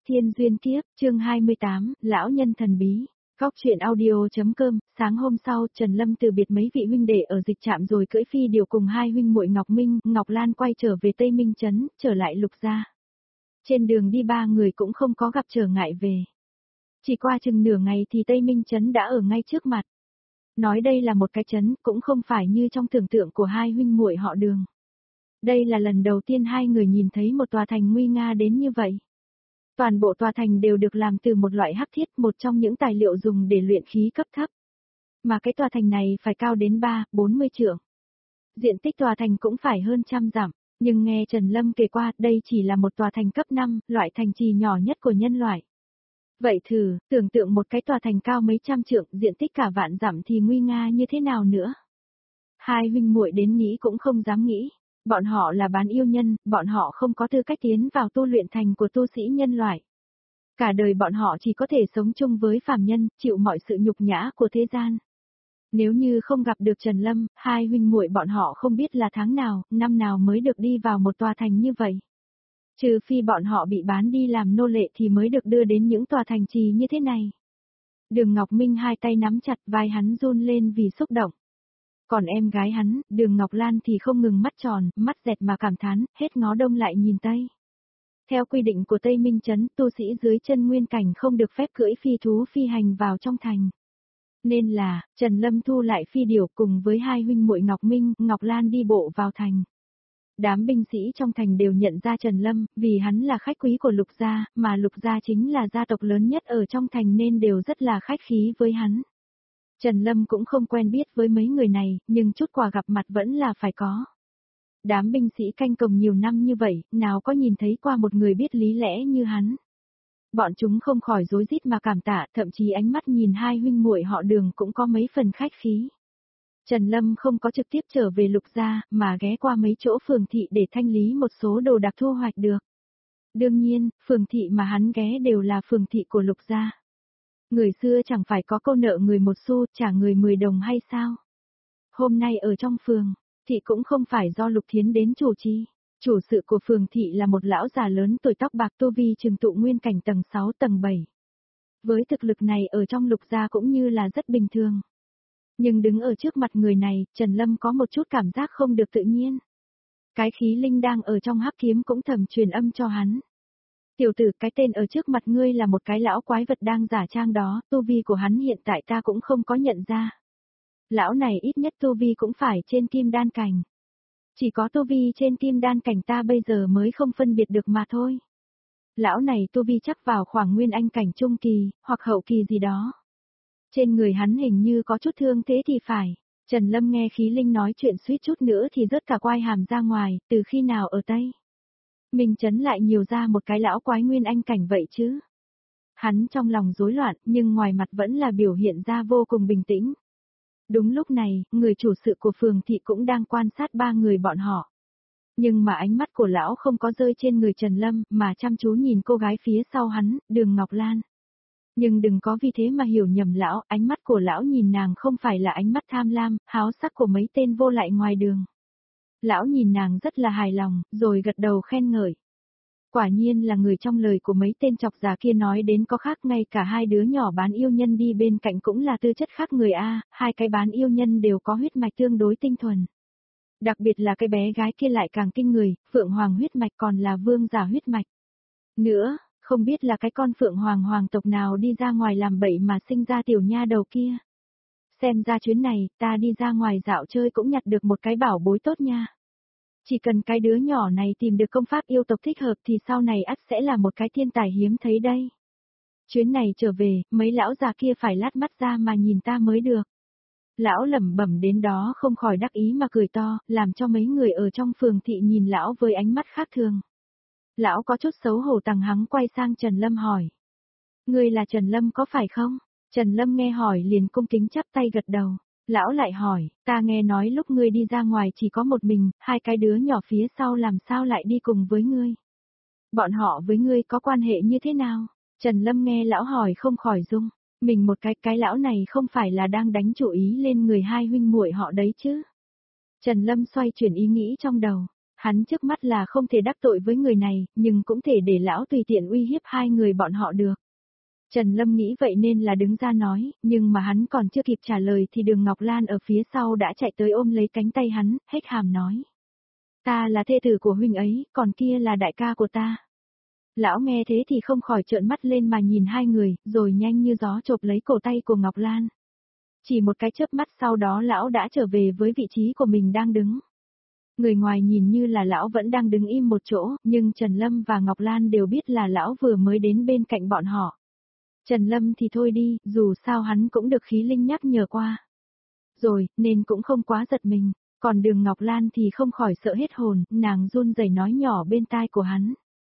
Thiên duyên kiếp, chương 28, lão nhân thần bí. Góc truyện audio.com. Sáng hôm sau, Trần Lâm từ biệt mấy vị huynh đệ ở dịch trạm rồi cưỡi phi điều cùng hai huynh muội Ngọc Minh, Ngọc Lan quay trở về Tây Minh Trấn, trở lại Lục gia. Trên đường đi ba người cũng không có gặp trở ngại về. Chỉ qua chừng nửa ngày thì Tây Minh Trấn đã ở ngay trước mặt. Nói đây là một cái trấn, cũng không phải như trong tưởng tượng của hai huynh muội họ Đường. Đây là lần đầu tiên hai người nhìn thấy một tòa thành nguy nga đến như vậy. Toàn bộ tòa thành đều được làm từ một loại hắc thiết, một trong những tài liệu dùng để luyện khí cấp thấp. Mà cái tòa thành này phải cao đến 40 trượng. Diện tích tòa thành cũng phải hơn 100 dặm, nhưng nghe Trần Lâm kể qua, đây chỉ là một tòa thành cấp 5, loại thành trì nhỏ nhất của nhân loại. Vậy thử, tưởng tượng một cái tòa thành cao mấy trăm trượng, diện tích cả vạn dặm thì nguy nga như thế nào nữa. Hai huynh muội đến nghĩ cũng không dám nghĩ. Bọn họ là bán yêu nhân, bọn họ không có tư cách tiến vào tu luyện thành của tu sĩ nhân loại. Cả đời bọn họ chỉ có thể sống chung với phàm nhân, chịu mọi sự nhục nhã của thế gian. Nếu như không gặp được Trần Lâm, hai huynh muội bọn họ không biết là tháng nào, năm nào mới được đi vào một tòa thành như vậy. Trừ phi bọn họ bị bán đi làm nô lệ thì mới được đưa đến những tòa thành trì như thế này. Đường Ngọc Minh hai tay nắm chặt, vai hắn run lên vì xúc động. Còn em gái hắn, Đường Ngọc Lan thì không ngừng mắt tròn, mắt dẹt mà cảm thán, hết ngó đông lại nhìn tây. Theo quy định của Tây Minh Trấn, tu sĩ dưới chân nguyên cảnh không được phép cưỡi phi thú phi hành vào trong thành. Nên là, Trần Lâm thu lại phi điểu cùng với hai huynh muội Ngọc Minh, Ngọc Lan đi bộ vào thành. Đám binh sĩ trong thành đều nhận ra Trần Lâm, vì hắn là khách quý của Lục gia, mà Lục gia chính là gia tộc lớn nhất ở trong thành nên đều rất là khách khí với hắn. Trần Lâm cũng không quen biết với mấy người này, nhưng chút quà gặp mặt vẫn là phải có. Đám binh sĩ canh cổng nhiều năm như vậy, nào có nhìn thấy qua một người biết lý lẽ như hắn. Bọn chúng không khỏi rối rít mà cảm tạ, thậm chí ánh mắt nhìn hai huynh muội họ Đường cũng có mấy phần khách khí. Trần Lâm không có trực tiếp trở về Lục gia, mà ghé qua mấy chỗ phường thị để thanh lý một số đồ đạc thu hoạch được. Đương nhiên, phường thị mà hắn ghé đều là phường thị của Lục gia. Người xưa chẳng phải có câu nợ người một xu, trả người 10 đồng hay sao? Hôm nay ở trong phường, thị cũng không phải do Lục Thiến đến chủ trì. Chủ sự của phường thị là một lão già lớn tuổi tóc bạc tu vi trường tụ nguyên cảnh tầng 6 tầng 7. Với thực lực này ở trong Lục gia cũng như là rất bình thường. Nhưng đứng ở trước mặt người này, Trần Lâm có một chút cảm giác không được tự nhiên. Cái khí linh đang ở trong hắc kiếm cũng thầm truyền âm cho hắn. Tiểu tử, cái tên ở trước mặt ngươi là một cái lão quái vật đang giả trang đó, tu vi của hắn hiện tại ta cũng không có nhận ra. Lão này ít nhất tu vi cũng phải trên kim đan cảnh. Chỉ có tu vi trên kim đan cảnh ta bây giờ mới không phân biệt được mà thôi. Lão này tu vi chắc vào khoảng nguyên anh cảnh trung kỳ, hoặc hậu kỳ gì đó. Trên người hắn hình như có chút thương thế thì phải. Trần Lâm nghe khí linh nói chuyện suýt chút nữa thì rớt cả quai hàm ra ngoài, từ khi nào ở Tây Minh Trấn lại nhiều ra một cái lão quái nguyên anh cảnh vậy chứ. Hắn trong lòng rối loạn, nhưng ngoài mặt vẫn là biểu hiện ra vô cùng bình tĩnh. Đúng lúc này, người chủ sự của phường thị cũng đang quan sát ba người bọn họ. Nhưng mà ánh mắt của lão không có rơi trên người Trần Lâm, mà chăm chú nhìn cô gái phía sau hắn, Đường Ngọc Lan. Nhưng đừng có vì thế mà hiểu nhầm lão, ánh mắt của lão nhìn nàng không phải là ánh mắt tham lam, háo sắc của mấy tên vô lại ngoài đường. Lão nhìn nàng rất là hài lòng, rồi gật đầu khen ngợi. Quả nhiên là người trong lời của mấy tên chọc già kia nói đến có khác, ngay cả hai đứa nhỏ bán yêu nhân đi bên cạnh cũng là tư chất khác người a, hai cái bán yêu nhân đều có huyết mạch tương đối tinh thuần. Đặc biệt là cái bé gái kia lại càng kinh người, Phượng Hoàng huyết mạch còn là vương giả huyết mạch. Nữa, không biết là cái con Phượng Hoàng hoàng tộc nào đi ra ngoài làm bậy mà sinh ra tiểu nha đầu kia. Xem ra chuyến này, ta đi ra ngoài dạo chơi cũng nhặt được một cái bảo bối tốt nha. Chỉ cần cái đứa nhỏ này tìm được công pháp yêu tộc thích hợp thì sau này ắt sẽ là một cái thiên tài hiếm thấy đây. Chuyến này trở về, mấy lão già kia phải lát mắt ra mà nhìn ta mới được. Lão lẩm bẩm đến đó không khỏi đắc ý mà cười to, làm cho mấy người ở trong phường thị nhìn lão với ánh mắt khác thường. Lão có chút xấu hổ tằng hắng quay sang Trần Lâm hỏi. Ngươi là Trần Lâm có phải không? Trần Lâm nghe hỏi liền cung kính chắp tay gật đầu. Lão lại hỏi, ta nghe nói lúc ngươi đi ra ngoài chỉ có một mình, hai cái đứa nhỏ phía sau làm sao lại đi cùng với ngươi? Bọn họ với ngươi có quan hệ như thế nào? Trần Lâm nghe lão hỏi không khỏi rung. Mình một cái lão này không phải là đang đánh chủ ý lên người hai huynh muội họ đấy chứ? Trần Lâm xoay chuyển ý nghĩ trong đầu. Hắn trước mắt là không thể đắc tội với người này, nhưng cũng thể để lão tùy tiện uy hiếp hai người bọn họ được. Trần Lâm nghĩ vậy nên là đứng ra nói, nhưng mà hắn còn chưa kịp trả lời thì Đường Ngọc Lan ở phía sau đã chạy tới ôm lấy cánh tay hắn, hét hàm nói. Ta là thê tử của huynh ấy, còn kia là đại ca của ta. Lão nghe thế thì không khỏi trợn mắt lên mà nhìn hai người, rồi nhanh như gió chộp lấy cổ tay của Ngọc Lan. Chỉ một cái chớp mắt sau đó lão đã trở về với vị trí của mình đang đứng. Người ngoài nhìn như là lão vẫn đang đứng im một chỗ, nhưng Trần Lâm và Ngọc Lan đều biết là lão vừa mới đến bên cạnh bọn họ. Trần Lâm thì thôi đi, dù sao hắn cũng được khí linh nhắc nhở qua. Rồi, nên cũng không quá giật mình, còn Đường Ngọc Lan thì không khỏi sợ hết hồn, nàng run rẩy nói nhỏ bên tai của hắn.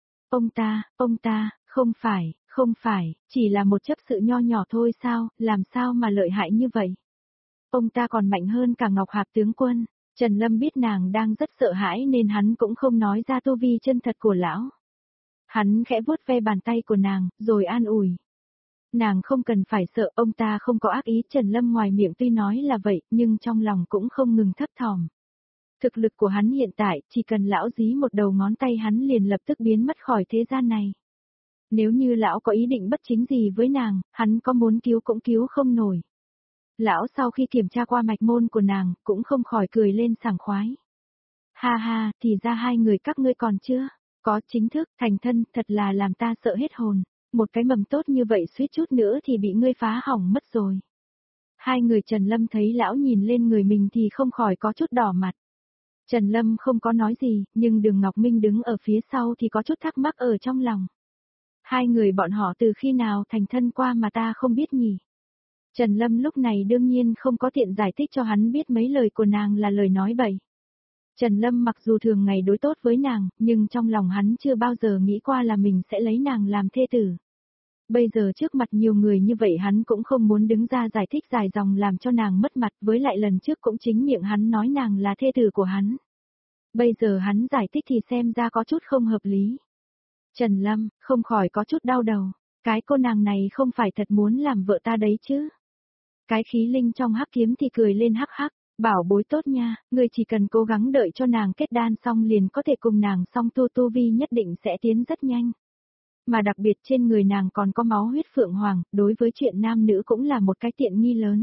Ông ta, không phải, chỉ là một chấp sự nho nhỏ thôi sao, làm sao mà lợi hại như vậy. Ông ta còn mạnh hơn cả Ngọc Hạp tướng quân. Trần Lâm biết nàng đang rất sợ hãi nên hắn cũng không nói ra tu vi chân thật của lão. Hắn khẽ vuốt ve bàn tay của nàng, rồi an ủi. Nàng không cần phải sợ, ông ta không có ác ý. Trần Lâm ngoài miệng tuy nói là vậy, nhưng trong lòng cũng không ngừng thấp thỏm. Thực lực của hắn hiện tại, chỉ cần lão dí một đầu ngón tay hắn liền lập tức biến mất khỏi thế gian này. Nếu như lão có ý định bất chính gì với nàng, hắn có muốn cứu cũng cứu không nổi. Lão sau khi kiểm tra qua mạch môn của nàng, cũng không khỏi cười lên sảng khoái. Ha ha, thì ra hai người các ngươi còn chưa có chính thức thành thân, thật là làm ta sợ hết hồn. Một cái mầm tốt như vậy suýt chút nữa thì bị ngươi phá hỏng mất rồi. Hai người Trần Lâm thấy lão nhìn lên người mình thì không khỏi có chút đỏ mặt. Trần Lâm không có nói gì, nhưng Đường Ngọc Minh đứng ở phía sau thì có chút thắc mắc ở trong lòng. Hai người bọn họ từ khi nào thành thân qua mà ta không biết nhỉ? Trần Lâm lúc này đương nhiên không có tiện giải thích cho hắn biết mấy lời của nàng là lời nói bậy. Trần Lâm mặc dù thường ngày đối tốt với nàng, nhưng trong lòng hắn chưa bao giờ nghĩ qua là mình sẽ lấy nàng làm thê tử. Bây giờ trước mặt nhiều người như vậy hắn cũng không muốn đứng ra giải thích dài dòng làm cho nàng mất mặt, với lại lần trước cũng chính miệng hắn nói nàng là thê tử của hắn. Bây giờ hắn giải thích thì xem ra có chút không hợp lý. Trần Lâm, không khỏi có chút đau đầu, cái cô nàng này không phải thật muốn làm vợ ta đấy chứ. Cái khí linh trong hắc kiếm thì cười lên hắc hắc, bảo bối tốt nha, ngươi chỉ cần cố gắng đợi cho nàng kết đan xong liền có thể cùng nàng song tu vi nhất định sẽ tiến rất nhanh. Mà đặc biệt trên người nàng còn có máu huyết phượng hoàng, đối với chuyện nam nữ cũng là một cái tiện nghi lớn.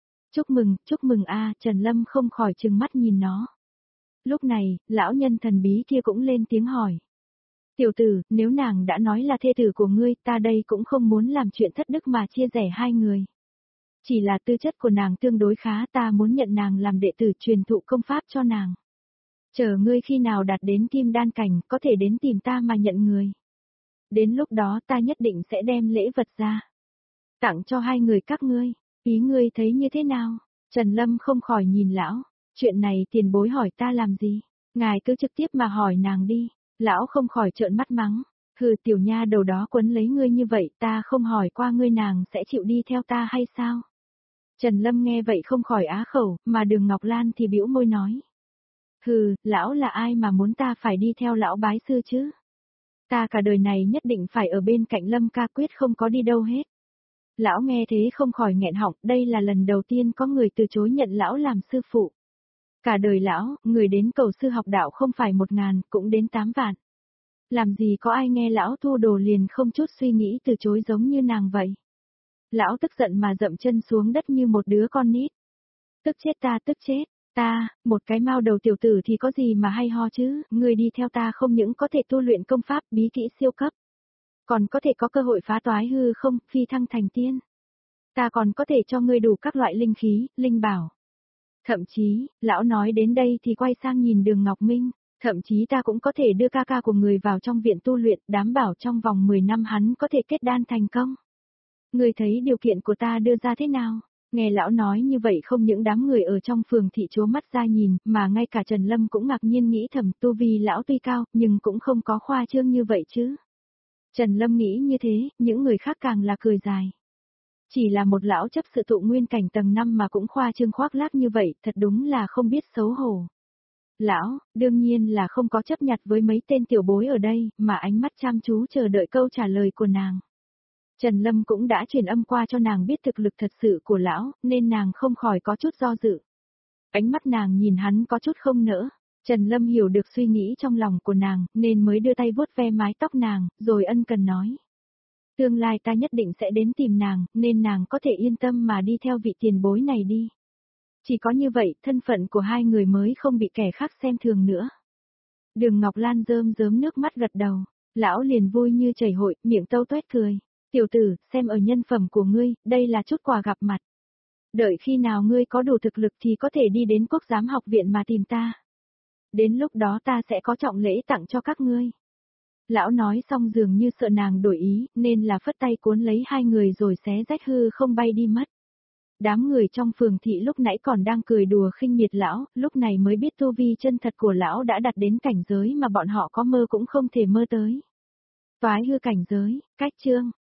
Chúc mừng a, Trần Lâm không khỏi trừng mắt nhìn nó. Lúc này, lão nhân thần bí kia cũng lên tiếng hỏi. Tiểu tử, nếu nàng đã nói là thê tử của ngươi, ta đây cũng không muốn làm chuyện thất đức mà chia rẽ hai người. Chỉ là tư chất của nàng tương đối khá, ta muốn nhận nàng làm đệ tử truyền thụ công pháp cho nàng. Chờ ngươi khi nào đạt đến kim đan cảnh, có thể đến tìm ta mà nhận người. Đến lúc đó ta nhất định sẽ đem lễ vật ra. Tặng cho hai người các ngươi, ý ngươi thấy như thế nào? Trần Lâm không khỏi nhìn lão, chuyện này tiền bối hỏi ta làm gì? Ngài cứ trực tiếp mà hỏi nàng đi. Lão không khỏi trợn mắt mắng. Hừ, tiểu nha đầu đó quấn lấy ngươi như vậy, ta không hỏi qua ngươi nàng sẽ chịu đi theo ta hay sao? Trần Lâm nghe vậy không khỏi á khẩu, mà Đường Ngọc Lan thì bĩu môi nói. Hừ, lão là ai mà muốn ta phải đi theo lão bái sư chứ? Ta cả đời này nhất định phải ở bên cạnh Lâm ca, quyết không có đi đâu hết. Lão nghe thế không khỏi nghẹn họng, đây là lần đầu tiên có người từ chối nhận lão làm sư phụ. Cả đời lão, người đến cầu sư học đạo không phải 1.000, cũng đến 8 vạn. Làm gì có ai nghe lão thu đồ liền không chút suy nghĩ từ chối giống như nàng vậy. Lão tức giận mà dậm chân xuống đất như một đứa con nít. Tức chết ta, một cái mao đầu tiểu tử thì có gì mà hay ho chứ, người đi theo ta không những có thể tu luyện công pháp bí kỹ siêu cấp, còn có thể có cơ hội phá toái hư không, phi thăng thành tiên. Ta còn có thể cho ngươi đủ các loại linh khí, linh bảo. Thậm chí, lão nói đến đây thì quay sang nhìn Đường Ngọc Minh, thậm chí ta cũng có thể đưa ca ca của người vào trong viện tu luyện, đảm bảo trong vòng 10 năm hắn có thể kết đan thành công. Ngươi thấy điều kiện của ta đưa ra thế nào? Nghe lão nói như vậy không những đám người ở trong phường thị chố mắt ra nhìn, mà ngay cả Trần Lâm cũng ngạc nhiên nghĩ thầm, tu vi lão tuy cao, nhưng cũng không có khoa trương như vậy chứ. Trần Lâm nghĩ như thế, những người khác càng là cười dài. Chỉ là một lão chấp sự tụ nguyên cảnh tầng 5 mà cũng khoa trương khoác lác như vậy, thật đúng là không biết xấu hổ. Lão, đương nhiên là không có chấp nhặt với mấy tên tiểu bối ở đây, mà ánh mắt chăm chú chờ đợi câu trả lời của nàng. Trần Lâm cũng đã truyền âm qua cho nàng biết thực lực thật sự của lão, nên nàng không khỏi có chút do dự. Ánh mắt nàng nhìn hắn có chút không nỡ. Trần Lâm hiểu được suy nghĩ trong lòng của nàng, nên mới đưa tay vuốt ve mái tóc nàng, rồi ân cần nói. Tương lai ta nhất định sẽ đến tìm nàng, nên nàng có thể yên tâm mà đi theo vị tiền bối này đi. Chỉ có như vậy, thân phận của hai người mới không bị kẻ khác xem thường nữa. Đường Ngọc Lan rơm rớm nước mắt gật đầu, lão liền vui như chảy hội, miệng tâu toét cười. Tiểu tử, xem ở nhân phẩm của ngươi, đây là chút quà gặp mặt. Đợi khi nào ngươi có đủ thực lực thì có thể đi đến Quốc Giám học viện mà tìm ta. Đến lúc đó ta sẽ có trọng lễ tặng cho các ngươi. Lão nói xong dường như sợ nàng đổi ý, nên là phất tay cuốn lấy hai người rồi xé rách hư không bay đi mất. Đám người trong phường thị lúc nãy còn đang cười đùa khinh miệt lão, lúc này mới biết tu vi chân thật của lão đã đạt đến cảnh giới mà bọn họ có mơ cũng không thể mơ tới. Toái hư cảnh giới, cách chương.